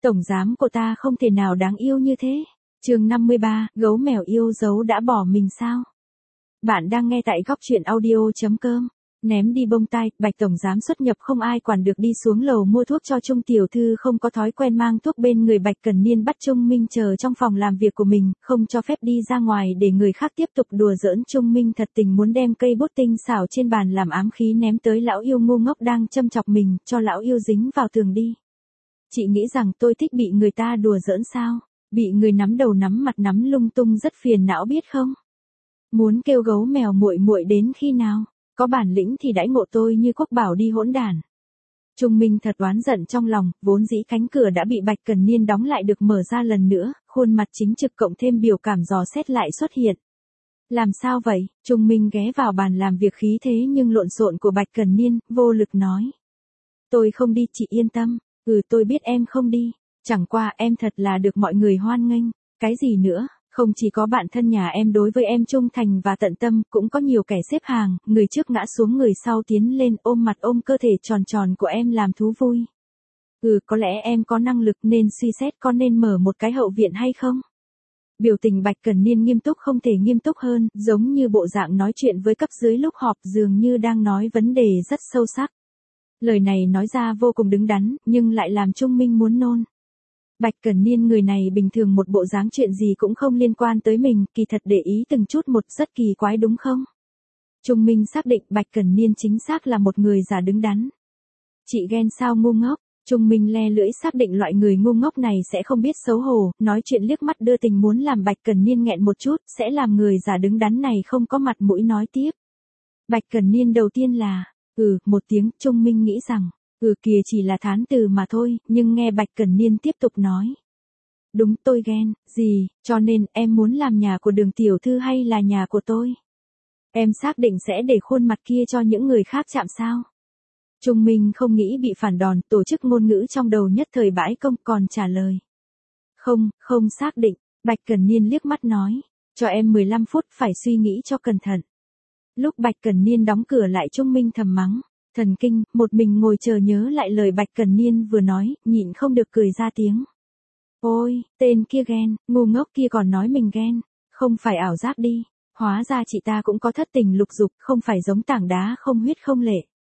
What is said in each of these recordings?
Tổng giám của ta không thể nào đáng yêu như thế. Chương 53, gấu mèo yêu dấu đã bỏ mình sao? Bạn đang nghe tại góc truyện audio.com. Ném đi bông tai, Bạch tổng giám xuất nhập không ai quản được đi xuống lầu mua thuốc cho Trung tiểu thư không có thói quen mang thuốc bên người. Bạch Cần Niên bắt Trung Minh chờ trong phòng làm việc của mình, không cho phép đi ra ngoài để người khác tiếp tục đùa giỡn. Trung Minh thật tình muốn đem cây bút tinh xảo trên bàn làm ám khí ném tới lão yêu ngu ngốc đang châm chọc mình, cho lão yêu dính vào tường đi. Chị nghĩ rằng tôi thích bị người ta đùa giỡn sao? Bị người nắm đầu nắm mặt nắm lung tung rất phiền não biết không? Muốn kêu gấu mèo muội muội đến khi nào? Có bản lĩnh thì đãi ngộ tôi như quốc bảo đi hỗn đản. Trung Minh thật oán giận trong lòng, vốn dĩ cánh cửa đã bị Bạch Cần Niên đóng lại được mở ra lần nữa, khuôn mặt chính trực cộng thêm biểu cảm dò xét lại xuất hiện. Làm sao vậy? Trung Minh ghé vào bàn làm việc khí thế nhưng lộn xộn của Bạch Cần Niên, vô lực nói. Tôi không đi, chị yên tâm. Tôi biết em không đi. Chẳng qua em thật là được mọi người hoan nghênh. Cái gì nữa? Không chỉ có bạn thân nhà em đối với em trung thành và tận tâm, cũng có nhiều kẻ xếp hàng, người trước ngã xuống người sau tiến lên ôm mặt ôm cơ thể tròn tròn của em làm thú vui. Có lẽ em có năng lực nên suy xét có nên mở một cái hậu viện hay không? Biểu tình Bạch Cần Niên nghiêm túc không thể nghiêm túc hơn, giống như bộ dạng nói chuyện với cấp dưới lúc họp, dường như đang nói vấn đề rất sâu sắc. Lời này nói ra vô cùng đứng đắn, nhưng lại làm Trung Minh muốn nôn. Bạch Cần Niên người này bình thường một bộ dáng chuyện gì cũng không liên quan tới mình, kỳ thật để ý từng chút một rất kỳ quái đúng không? Trung Minh xác định Bạch Cần Niên chính xác là một người giả đứng đắn. Chị ghen sao ngu ngốc? Trung Minh le lưỡi xác định loại người ngu ngốc này sẽ không biết xấu hổ, nói chuyện liếc mắt đưa tình muốn làm Bạch Cần Niên nghẹn một chút, sẽ làm người giả đứng đắn này không có mặt mũi nói tiếp. Bạch Cần Niên đầu tiên là, một tiếng. Trung Minh nghĩ rằng, kìa chỉ là thán từ mà thôi, nhưng nghe Bạch Cần Niên tiếp tục nói. Đúng, tôi ghen, gì, cho nên em muốn làm nhà của Đường tiểu thư hay là nhà của tôi? Em xác định sẽ để khuôn mặt kia cho những người khác chạm sao? Trung Minh không nghĩ bị phản đòn, tổ chức ngôn ngữ trong đầu nhất thời bãi công, còn trả lời. Không xác định. Bạch Cần Niên liếc mắt nói, cho em 15 phút phải suy nghĩ cho cẩn thận. Lúc Bạch Cần Niên đóng cửa lại, Trung Minh thầm mắng, thần kinh, một mình ngồi chờ nhớ lại lời Bạch Cần Niên vừa nói, nhịn không được cười ra tiếng. Ôi, tên kia ghen, ngu ngốc kia còn nói mình ghen, không phải ảo giác đi, hóa ra chị ta cũng có thất tình lục dục, không phải giống tảng đá không huyết không lệ.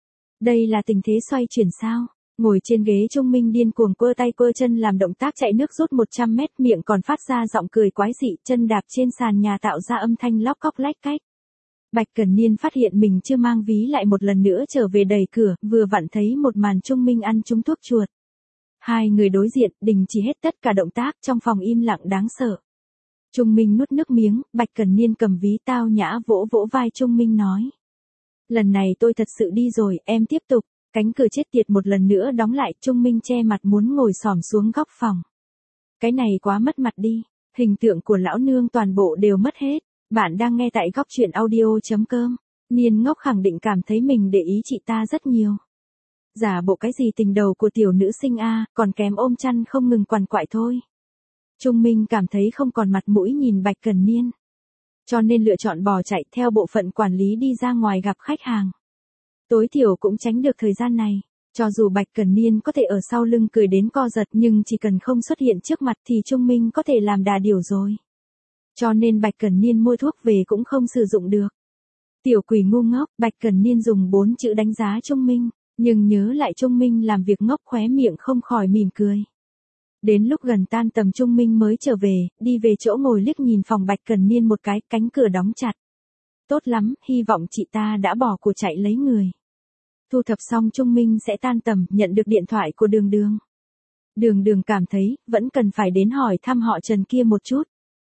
Đây là tình thế xoay chuyển sao? Ngồi trên ghế, Trung Minh điên cuồng quơ tay quơ chân làm động tác chạy nước rút 100 mét, miệng còn phát ra giọng cười quái dị, chân đạp trên sàn nhà tạo ra âm thanh lóc cóc lách cách. Bạch Cần Niên phát hiện mình chưa mang ví lại một lần nữa trở về đẩy cửa, vừa vặn thấy một màn Trung Minh ăn trúng thuốc chuột. Hai người đối diện, đình chỉ hết tất cả động tác, trong phòng im lặng đáng sợ. Trung Minh nuốt nước miếng, Bạch Cần Niên cầm ví tao nhã vỗ vỗ vai Trung Minh nói. Lần này tôi thật sự đi rồi, em tiếp tục. Cánh cửa chết tiệt một lần nữa đóng lại, Trung Minh che mặt muốn ngồi xổm xuống góc phòng. Cái này quá mất mặt đi, hình tượng của lão nương toàn bộ đều mất hết. Bạn đang nghe tại góc truyện audio.com. Niên ngốc khẳng định cảm thấy mình để ý chị ta rất nhiều. Giả bộ cái gì tình đầu của tiểu nữ sinh a, còn kém ôm chăn không ngừng quằn quại thôi. Trung Minh cảm thấy không còn mặt mũi nhìn Bạch Cần Niên, cho nên lựa chọn bỏ chạy theo bộ phận quản lý đi ra ngoài gặp khách hàng. Tối thiểu cũng tránh được thời gian này. Cho dù Bạch Cần Niên có thể ở sau lưng cười đến co giật, nhưng chỉ cần không xuất hiện trước mặt thì Trung Minh có thể làm đà điểu rồi. Cho nên Bạch Cần Niên mua thuốc về cũng không sử dụng được. Tiểu quỷ ngu ngốc, Bạch Cần Niên dùng 4 chữ đánh giá Trung Minh, nhưng nhớ lại Trung Minh làm việc ngốc khóe miệng không khỏi mỉm cười. Đến lúc gần tan tầm Trung Minh mới trở về, đi về chỗ ngồi liếc nhìn phòng Bạch Cần Niên một cái, cánh cửa đóng chặt. Tốt lắm, hy vọng chị ta đã bỏ của chạy lấy người. Thu thập xong Trung Minh sẽ tan tầm, nhận được điện thoại của Đường Đường. Đường Đường cảm thấy, vẫn cần phải đến hỏi thăm họ Trần kia một chút.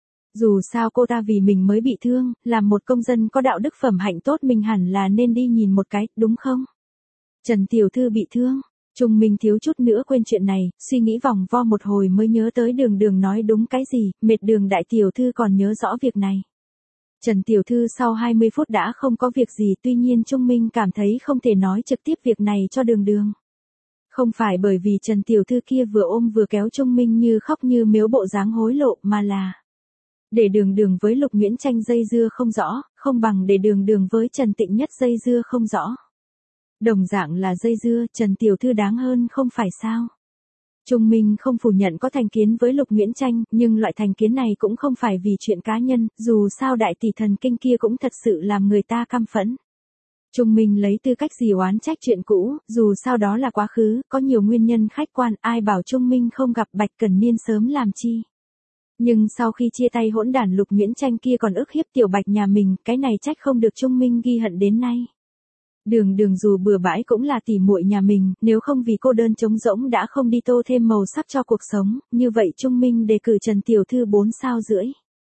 Dù sao cô ta vì mình mới bị thương, làm một công dân có đạo đức phẩm hạnh tốt mình hẳn là nên đi nhìn một cái, đúng không? Trần tiểu thư bị thương. Trung Minh thiếu chút nữa quên chuyện này, suy nghĩ vòng vo một hồi mới nhớ tới Đường Đường nói đúng cái gì, mệt Đường đại tiểu thư còn nhớ rõ việc này. Trần tiểu thư sau 20 phút đã không có việc gì, tuy nhiên Trung Minh cảm thấy không thể nói trực tiếp việc này cho Đường Đường. Không phải bởi vì Trần tiểu thư kia vừa ôm vừa kéo Trung Minh như khóc như miếu bộ dáng hối lộ, mà là để Đường Đường với Lục Nguyễn Tranh dây dưa không rõ, không bằng để Đường Đường với Trần Tịnh Nhất dây dưa không rõ. Đồng dạng là dây dưa, Trần tiểu thư đáng hơn không phải sao? Trung Minh không phủ nhận có thành kiến với Lục Nguyễn Tranh, nhưng loại thành kiến này cũng không phải vì chuyện cá nhân, dù sao đại tỷ thần kinh kia cũng thật sự làm người ta căm phẫn. Trung Minh lấy tư cách gì oán trách chuyện cũ, dù sao đó là quá khứ, có nhiều nguyên nhân khách quan, ai bảo Trung Minh không gặp Bạch Cẩn Niên sớm làm chi. Nhưng sau khi chia tay hỗn đản Lục Nguyễn Tranh kia còn ức hiếp Tiểu Bạch nhà mình, cái này trách không được Trung Minh ghi hận đến nay. Đường Đường dù bừa bãi cũng là tỷ muội nhà mình, nếu không vì cô đơn trống rỗng đã không đi tô thêm màu sắc cho cuộc sống, như vậy Trung Minh đề cử Trần Tiểu Thư 4 sao rưỡi.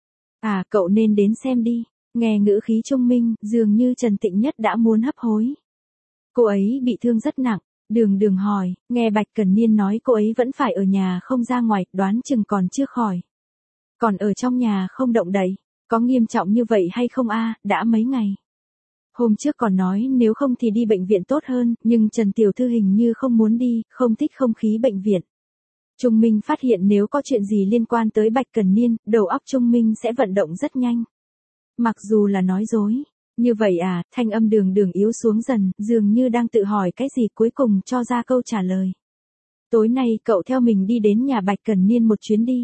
À, cậu nên đến xem đi. Nghe ngữ khí Trung Minh, dường như Trần Tịnh Nhất đã muốn hấp hối. Cô ấy bị thương rất nặng. Đường Đường hỏi, nghe Bạch Cẩn Niên nói cô ấy vẫn phải ở nhà không ra ngoài, đoán chừng còn chưa khỏi. Còn ở trong nhà không động đậy, có nghiêm trọng như vậy hay không a? Đã mấy ngày. Hôm trước còn nói nếu không thì đi bệnh viện tốt hơn, nhưng Trần Tiểu Thư hình như không muốn đi, không thích không khí bệnh viện. Trung Minh phát hiện nếu có chuyện gì liên quan tới Bạch Cẩn Niên, đầu óc Trung Minh sẽ vận động rất nhanh. Mặc dù là nói dối. Như vậy à, thanh âm Đường Đường yếu xuống dần, dường như đang tự hỏi cái gì cuối cùng cho ra câu trả lời. Tối nay cậu theo mình đi đến nhà Bạch Cẩn Niên một chuyến đi.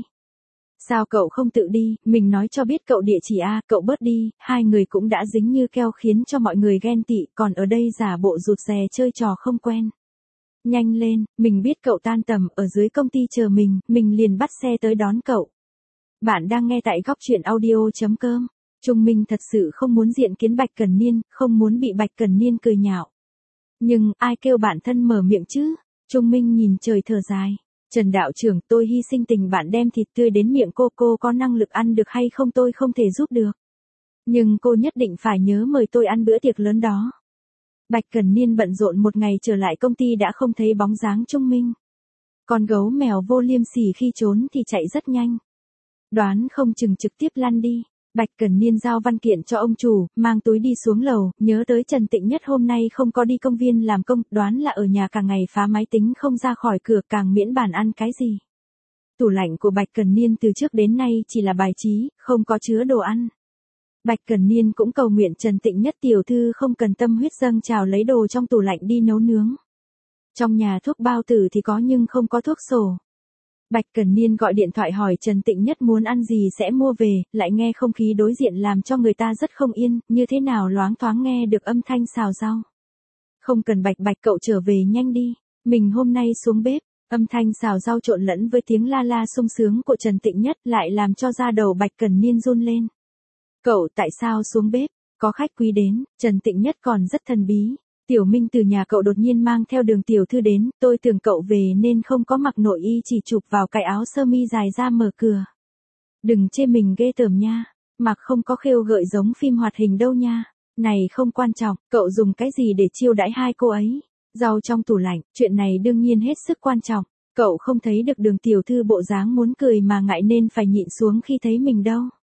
Sao cậu không tự đi, mình nói cho biết cậu địa chỉ a, cậu bớt đi, hai người cũng đã dính như keo khiến cho mọi người ghen tị, còn ở đây giả bộ rụt rè chơi trò không quen. Nhanh lên, mình biết cậu tan tầm ở dưới công ty chờ mình liền bắt xe tới đón cậu. Bạn đang nghe tại góc truyện audio.com. Trung Minh thật sự không muốn diện kiến Bạch Cẩn Niên, không muốn bị Bạch Cẩn Niên cười nhạo. Nhưng, ai kêu bản thân mở miệng chứ? Trung Minh nhìn trời thở dài. Trần đạo trưởng, tôi hy sinh tình bạn đem thịt tươi đến miệng cô có năng lực ăn được hay không tôi không thể giúp được. Nhưng cô nhất định phải nhớ mời tôi ăn bữa tiệc lớn đó. Bạch Cẩn Niên bận rộn một ngày trở lại công ty đã không thấy bóng dáng Trung Minh. Con gấu mèo vô liêm sỉ khi trốn thì chạy rất nhanh. Đoán không chừng trực tiếp lăn đi. Bạch Cẩn Niên giao văn kiện cho ông chủ, mang túi đi xuống lầu, nhớ tới Trần Tịnh Nhất hôm nay không có đi công viên làm công, đoán là ở nhà cả ngày phá máy tính không ra khỏi cửa, càng miễn bàn ăn cái gì. Tủ lạnh của Bạch Cẩn Niên từ trước đến nay chỉ là bài trí, không có chứa đồ ăn. Bạch Cẩn Niên cũng cầu nguyện Trần Tịnh Nhất tiểu thư không cần tâm huyết dâng trào lấy đồ trong tủ lạnh đi nấu nướng. Trong nhà thuốc bao tử thì có nhưng không có thuốc sổ. Bạch Cẩn Niên gọi điện thoại hỏi Trần Tịnh Nhất muốn ăn gì sẽ mua về, lại nghe không khí đối diện làm cho người ta rất không yên, như thế nào loáng thoáng nghe được âm thanh xào rau. Không cần Bạch cậu trở về nhanh đi, mình hôm nay xuống bếp, âm thanh xào rau trộn lẫn với tiếng la la sung sướng của Trần Tịnh Nhất lại làm cho da đầu Bạch Cẩn Niên run lên. Cậu tại sao xuống bếp, có khách quý đến, Trần Tịnh Nhất còn rất thần bí. Tiểu Minh từ nhà cậu đột nhiên mang theo Đường tiểu thư đến, tôi tưởng cậu về nên không có mặc nội y chỉ chụp vào cái áo sơ mi dài ra mở cửa. Đừng chê mình ghê tởm nha, mặc không có khêu gợi giống phim hoạt hình đâu nha. Này không quan trọng, cậu dùng cái gì để chiêu đãi hai cô ấy? Rau trong tủ lạnh, chuyện này đương nhiên hết sức quan trọng. Cậu không thấy được Đường tiểu thư bộ dáng muốn cười mà ngại nên phải nhịn xuống khi thấy mình đâu.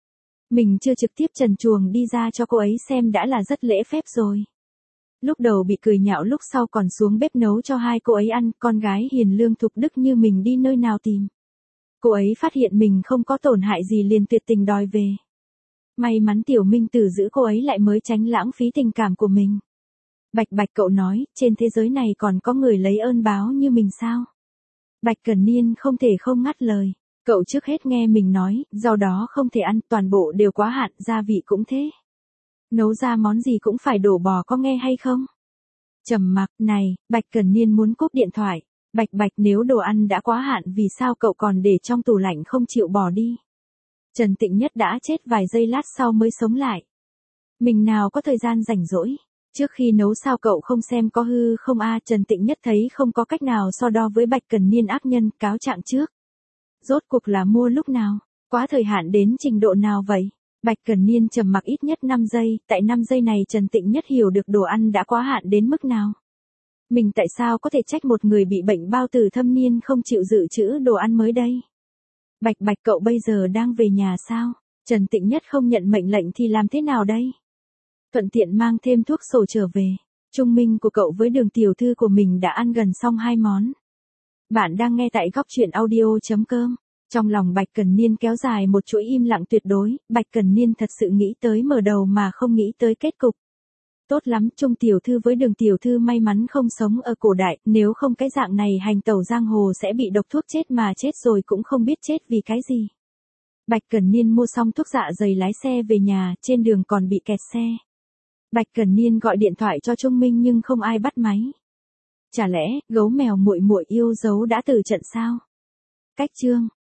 Mình chưa trực tiếp trần truồng đi ra cho cô ấy xem đã là rất lễ phép rồi. Lúc đầu bị cười nhạo lúc sau còn xuống bếp nấu cho hai cô ấy ăn, con gái hiền lương thục đức như mình đi nơi nào tìm. Cô ấy phát hiện mình không có tổn hại gì liền tuyệt tình đòi về. May mắn Tiểu Minh Tử giữ cô ấy lại mới tránh lãng phí tình cảm của mình. Bạch cậu nói, trên thế giới này còn có người lấy ơn báo như mình sao? Bạch Cẩn Niên không thể không ngắt lời. Cậu trước hết nghe mình nói, rau đó không thể ăn, toàn bộ đều quá hạn, gia vị cũng thế. Nấu ra món gì cũng phải đổ bò có nghe hay không? Trầm mặc, này, Bạch Cẩn Niên muốn cúp điện thoại. Bạch nếu đồ ăn đã quá hạn vì sao cậu còn để trong tủ lạnh không chịu bỏ đi? Trần Tịnh Nhất đã chết vài giây lát sau mới sống lại. Mình nào có thời gian rảnh rỗi. Trước khi nấu sao cậu không xem có hư không a? Trần Tịnh Nhất thấy không có cách nào so đo với Bạch Cẩn Niên ác nhân, cáo trạng trước. Rốt cuộc là mua lúc nào? Quá thời hạn đến trình độ nào vậy? Bạch Cẩn Niên trầm mặc ít nhất 5 giây, tại 5 giây này Trần Tịnh Nhất hiểu được đồ ăn đã quá hạn đến mức nào. Mình tại sao có thể trách một người bị bệnh bao tử thâm niên không chịu dự trữ đồ ăn mới đây? Bạch cậu bây giờ đang về nhà sao? Trần Tịnh Nhất không nhận mệnh lệnh thì làm thế nào đây? Thuận tiện mang thêm thuốc sổ trở về. Trung Minh của cậu với Đường tiểu thư của mình đã ăn gần xong 2 món. Bạn đang nghe tại góc truyện audio.com. Trong lòng Bạch Cẩn Niên kéo dài một chuỗi im lặng tuyệt đối, Bạch Cẩn Niên thật sự nghĩ tới mở đầu mà không nghĩ tới kết cục. Tốt lắm, Trung tiểu thư với Đường tiểu thư may mắn không sống ở cổ đại, nếu không cái dạng này hành tẩu giang hồ sẽ bị độc thuốc chết mà chết rồi cũng không biết chết vì cái gì. Bạch Cẩn Niên mua xong thuốc dạ dày lái xe về nhà, trên đường còn bị kẹt xe. Bạch Cẩn Niên gọi điện thoại cho Trung Minh nhưng không ai bắt máy. Chả lẽ, gấu mèo muội muội yêu dấu đã từ trận sao? Cách chương